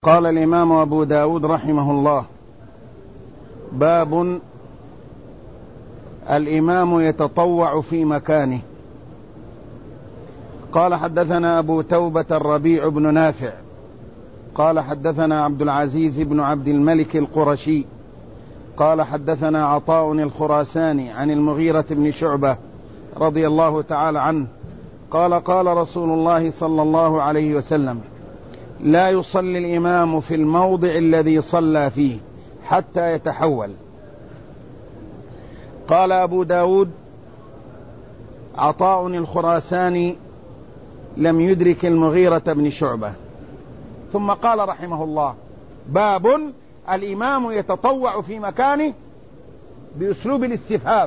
قال الإمام أبو داود رحمه الله: باب الإمام يتطوع في مكانه. قال: حدثنا أبو توبة الربيع بن نافع قال: حدثنا عبد العزيز بن عبد الملك القرشي قال: حدثنا عطاء الخراساني عن المغيرة بن شعبة رضي الله تعالى عنه قال: قال رسول الله صلى الله عليه وسلم: لا يصلي الإمام في الموضع الذي صلى فيه حتى يتحول. قال أبو داود: عطاء الخراساني لم يدرك المغيرة بن شعبة. ثم قال رحمه الله: باب الإمام يتطوع في مكانه، بأسلوب الاستفهام.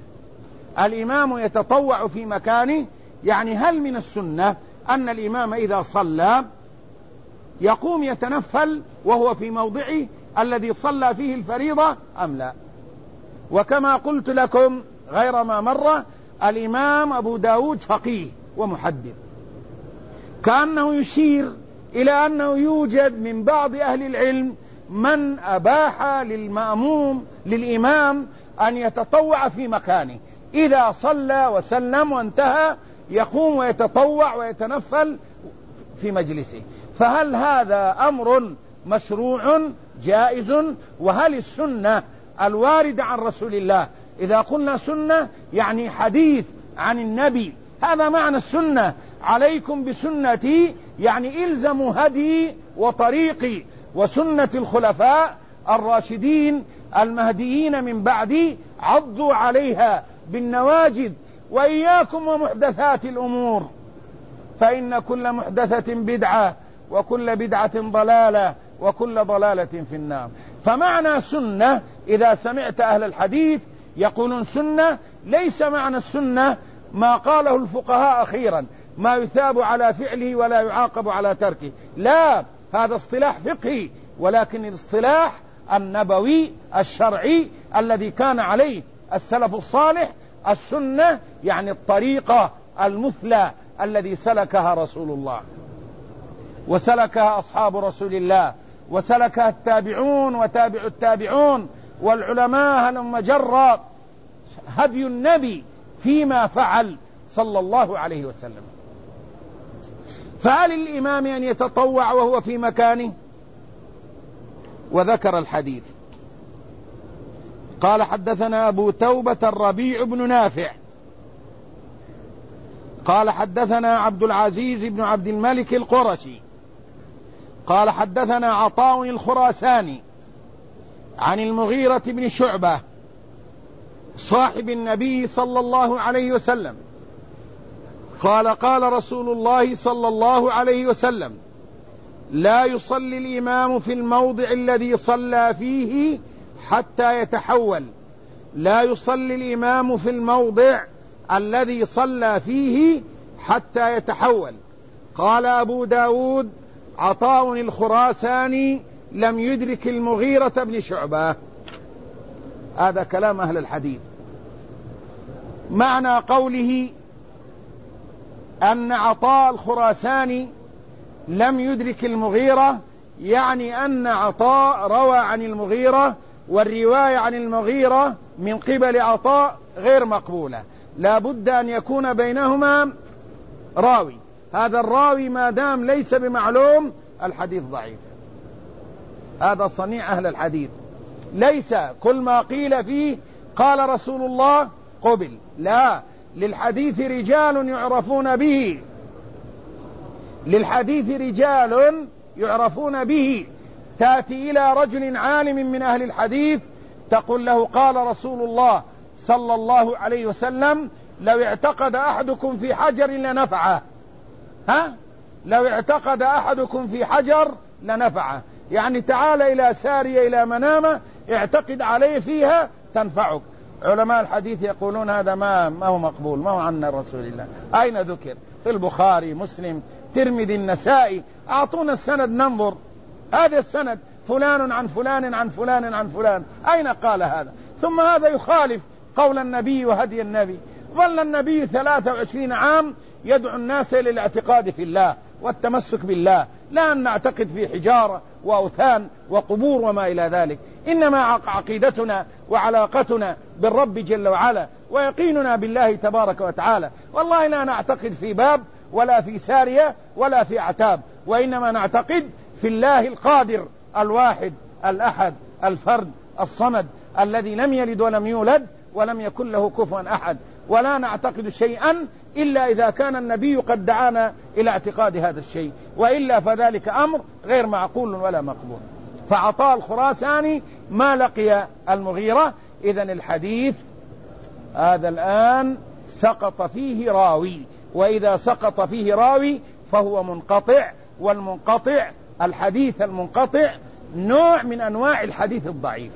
الإمام يتطوع في مكانه يعني هل من السنة أن الإمام إذا صلى يقوم يتنفل وهو في موضعه الذي صلى فيه الفريضة أم لا؟ وكما قلت لكم غير ما مر، الإمام أبو داود فقيه ومحدث، كأنه يشير إلى أنه يوجد من بعض أهل العلم من أباح للإمام أن يتطوع في مكانه، إذا صلى وسلم وانتهى يقوم ويتطوع ويتنفل في مجلسه. فهل هذا أمر مشروع جائز؟ وهل السنة الواردة عن رسول الله، إذا قلنا سنة يعني حديث عن النبي، هذا معنى السنة. عليكم بسنتي يعني إلزموا هدي وطريقي وسنة الخلفاء الراشدين المهديين من بعدي، عضوا عليها بالنواجذ. وإياكم ومحدثات الأمور، فإن كل محدثة بدعة وكل بدعة ضلالة وكل ضلالة في النار. فمعنى سنة إذا سمعت أهل الحديث يقولون سنة، ليس معنى السنة ما قاله الفقهاء أخيرا، ما يثاب على فعله ولا يعاقب على تركه، لا، هذا اصطلاح فقهي، ولكن الاصطلاح النبوي الشرعي الذي كان عليه السلف الصالح. السنة يعني الطريقة المثلى الذي سلكها رسول الله وسلكها أصحاب رسول الله وسلكها التابعون وتابع التابعون والعلماء هلم جرا، هدي النبي فيما فعل صلى الله عليه وسلم. فهل الإمام أن يتطوع وهو في مكانه؟ وذكر الحديث. قال: حدثنا أبو توبة الربيع بن نافع قال: حدثنا عبد العزيز بن عبد الملك القرشي قال: حدثنا عطاء الخراساني عن المغيرة بن شعبة صاحب النبي صلى الله عليه وسلم قال: قال رسول الله صلى الله عليه وسلم: لا يصلي الإمام في الموضع الذي صلى فيه حتى يتحول. لا يصلي الإمام في الموضع الذي صلى فيه حتى يتحول. قال أبو داود: عطاء الخراساني لم يدرك المغيرة بن شعبة. هذا كلام أهل الحديث. معنى قوله أن عطاء الخراساني لم يدرك المغيرة يعني أن عطاء روى عن المغيرة، والرواية عن المغيرة من قبل عطاء غير مقبولة، لا بد أن يكون بينهما راوي. هذا الراوي ما دام ليس بمعلوم الحديث ضعيف. هذا صنيع أهل الحديث، ليس كل ما قيل فيه قال رسول الله قبل، لا، للحديث رجال يعرفون به، للحديث رجال يعرفون به. تأتي إلى رجل عالم من أهل الحديث تقول له: قال رسول الله صلى الله عليه وسلم: لو اعتقد أحدكم في حجر لنفعه. لو اعتقد أحدكم في حجر لنفعه، يعني تعال إلى سارية إلى منامة اعتقد عليه فيها تنفعك. علماء الحديث يقولون هذا ما هو مقبول، ما هو عن رسول الله. أين ذكر؟ في البخاري، مسلم، ترمذي، النسائي. أعطونا السند ننظر، هذا السند فلان عن فلان عن فلان عن فلان، أين قال هذا؟ ثم هذا يخالف قول النبي وهدي النبي. ظل النبي 23 عام يدعو الناس إلى الاعتقاد في الله والتمسك بالله، لا أن نعتقد في حجارة وأوثان وقبور وما إلى ذلك. إنما عقيدتنا وعلاقتنا بالرب جل وعلا ويقيننا بالله تبارك وتعالى. والله لا نعتقد في باب ولا في سارية ولا في عتاب، وإنما نعتقد في الله القادر الواحد الأحد الفرد الصمد الذي لم يلد ولم يولد ولم يكن له كفوا أحد. ولا نعتقد شيئا إلا إذا كان النبي قد دعانا إلى اعتقاد هذا الشيء، وإلا فذلك أمر غير معقول ولا مقبول. فعطاء الخراساني ما لقي المغيرة. إذن الحديث هذا الآن سقط فيه راوي، وإذا سقط فيه راوي فهو منقطع، والمنقطع الحديث المنقطع نوع من أنواع الحديث الضعيف.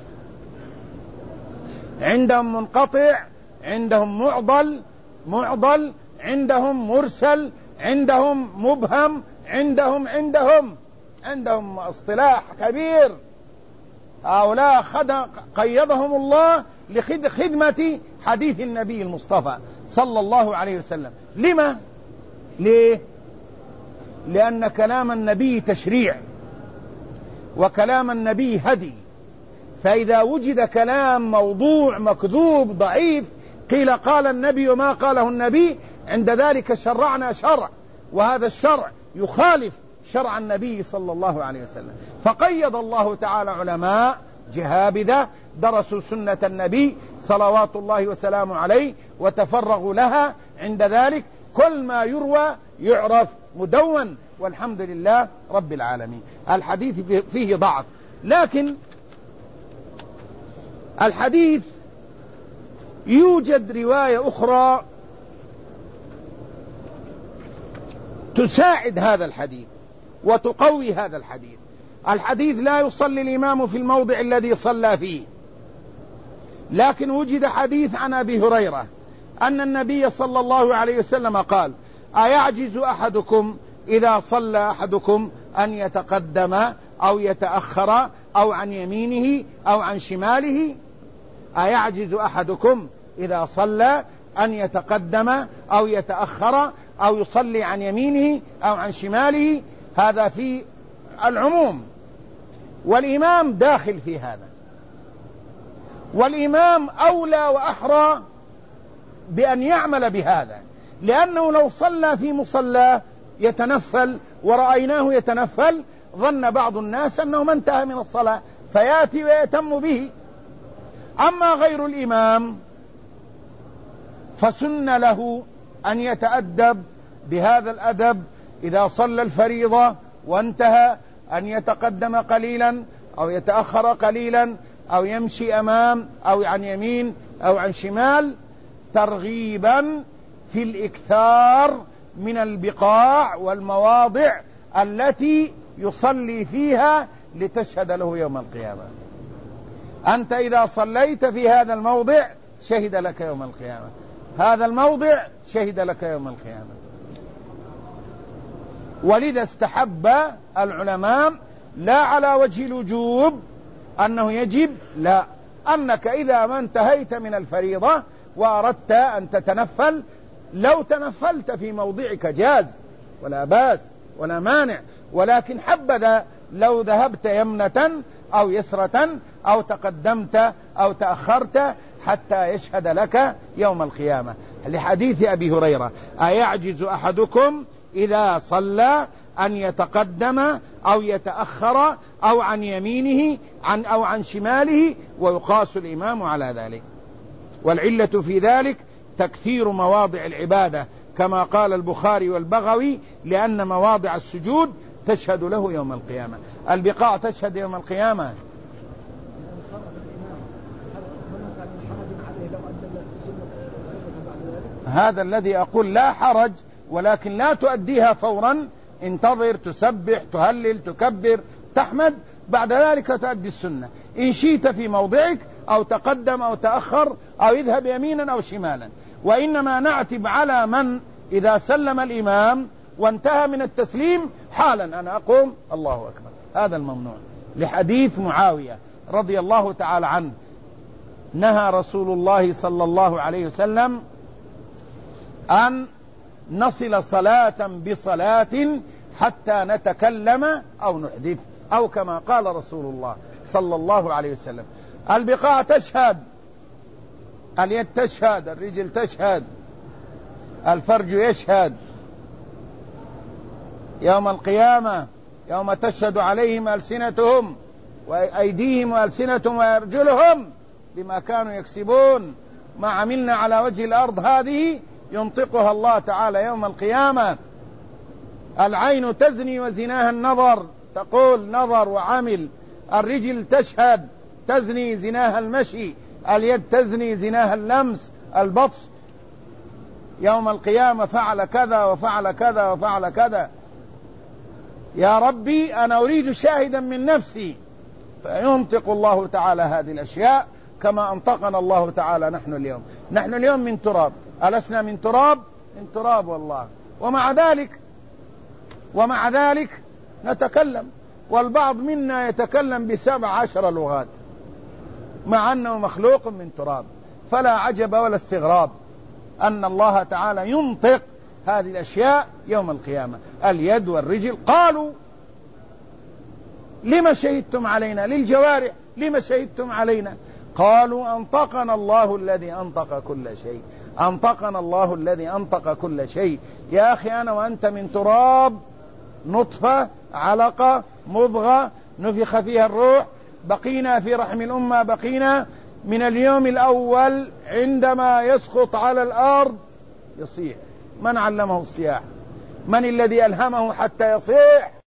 عندهم منقطع، عندهم معضل، عندهم مرسل، عندهم مبهم، عندهم اصطلاح كبير. هؤلاء قيضهم الله لخدمة حديث النبي المصطفى صلى الله عليه وسلم. ليه؟ لأن كلام النبي تشريع، وكلام النبي هدي. فإذا وجد كلام موضوع مكذوب ضعيف قيل قال النبي وما قاله النبي، عند ذلك شرعنا شرع، وهذا الشرع يخالف شرع النبي صلى الله عليه وسلم. فقيض الله تعالى علماء جهابذة درسوا سنة النبي صلوات الله وسلامه عليه وتفرغوا لها. عند ذلك كل ما يروى يعرف مدون، والحمد لله رب العالمين. الحديث فيه ضعف، لكن الحديث يوجد رواية أخرى تساعد هذا الحديث وتقوي هذا الحديث. الحديث لا يصلي الإمام في الموضع الذي صلى فيه، لكن وجد حديث عن أبي هريرة أن النبي صلى الله عليه وسلم قال: أيعجز أحدكم إذا صلى أحدكم أن يتقدم أو يتأخر أو عن يمينه أو عن شماله؟ أيعجز أحدكم إذا صلى أن يتقدم أو يتأخر أو يصلي عن يمينه أو عن شماله؟ هذا في العموم، والإمام داخل في هذا، والإمام أولى وأحرى بأن يعمل بهذا، لأنه لو صلى في مصلى يتنفل ورأيناه يتنفل ظن بعض الناس أنه ما انتهى من الصلاة فيأتي ويتم به. أما غير الإمام فسن له أن يتأدب بهذا الأدب إذا صلى الفريضة وانتهى، أن يتقدم قليلا أو يتأخر قليلا أو يمشي أمام أو عن يمين أو عن شمال، ترغيبا في الإكثار من البقاع والمواضع التي يصلي فيها لتشهد له يوم القيامة. أنت إذا صليت في هذا الموضع شهد لك يوم القيامة، هذا الموضع شهد لك يوم القيامة. ولذا استحب العلماء لا على وجه الوجوب أنه يجب، لا، أنك إذا ما انتهيت من الفريضة وأردت أن تتنفل، لو تنفلت في موضعك جاز ولا باس ولا مانع، ولكن حبذا لو ذهبت يمنة أو يسرة أو تقدمت أو تأخرت حتى يشهد لك يوم القيامة. لحديث أبي هريرة: أيعجز أحدكم إذا صلى أن يتقدم أو يتأخر أو عن يمينه أو عن شماله؟ ويقاس الإمام على ذلك. والعلة في ذلك تكثير مواضع العبادة كما قال البخاري والبغوي، لأن مواضع السجود تشهد له يوم القيامة، البقاع تشهد يوم القيامة. هذا الذي أقول لا حرج، ولكن لا تؤديها فورا، انتظر، تسبح، تهلل، تكبر، تحمد، بعد ذلك تؤدي السنة إن شئت في موضعك، أو تقدم أو تأخر أو يذهب يمينا أو شمالا. وإنما نعتب على من إذا سلم الإمام وانتهى من التسليم حالا أنا أقوم الله أكبر، هذا الممنوع. لحديث معاوية رضي الله تعالى عنه: نهى رسول الله صلى الله عليه وسلم أن نصل صلاة بصلاة حتى نتكلم أو نحدث أو كما قال رسول الله صلى الله عليه وسلم. البقاع تشهد، اليد تشهد، الرجل تشهد، الفرج يشهد يوم القيامة، يوم تشهد عليهم ألسنتهم وأيديهم وألسنتهم وأرجلهم بما كانوا يكسبون. ما عملنا على وجه الأرض هذه ينطقها الله تعالى يوم القيامة. العين تزني وزناها النظر، تقول نظر وعمل. الرجل تشهد تزني زناها المشي. اليد تزني زناها اللمس البطش. يوم القيامة فعل كذا وفعل كذا وفعل كذا. يا ربي أنا أريد شاهدا من نفسي، فينطق الله تعالى هذه الأشياء كما أنطقنا الله تعالى. نحن اليوم من تراب، ألسنا من تراب؟ من تراب والله. ومع ذلك نتكلم، والبعض منا يتكلم ب17 لغات مع أنه مخلوق من تراب. فلا عجب ولا استغراب أن الله تعالى ينطق هذه الأشياء يوم القيامة. اليد والرجل قالوا لما شهدتم علينا؟ للجوارح لما شهدتم علينا؟ قالوا أنطقنا الله الذي أنطق كل شيء. أنطقنا الله الذي أنطق كل شيء. يا أخي أنا وأنت من تراب، نطفة، علقة، مضغة، نفخ فيها الروح، بقينا في رحم الأمة، بقينا من اليوم الأول عندما يسقط على الأرض يصيح. من علمه الصياح؟ من الذي ألهمه حتى يصيح؟